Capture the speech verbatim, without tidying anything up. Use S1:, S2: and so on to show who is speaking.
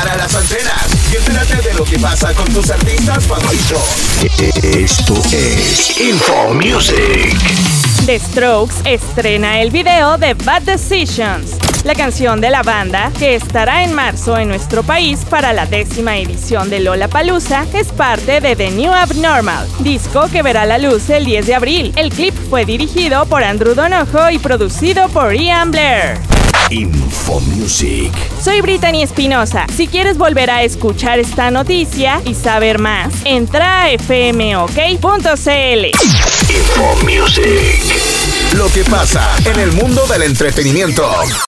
S1: para las antenas y entérate de lo que pasa con tus artistas favoritos. Esto es Info Music.
S2: The Strokes estrena el video de Bad Decisions, la canción de la banda que estará en marzo en nuestro país para la décima edición de Lollapalooza. Es parte de The New Abnormal, disco que verá la luz el diez de abril. El clip fue dirigido por Andrew Donoho y producido por Ian Blair.
S1: Info Music.
S2: Soy Brittany Espinosa. Si quieres volver a escuchar esta noticia y saber más, entra a f m o k punto c l.
S1: Info Music. Lo que pasa en el mundo del entretenimiento.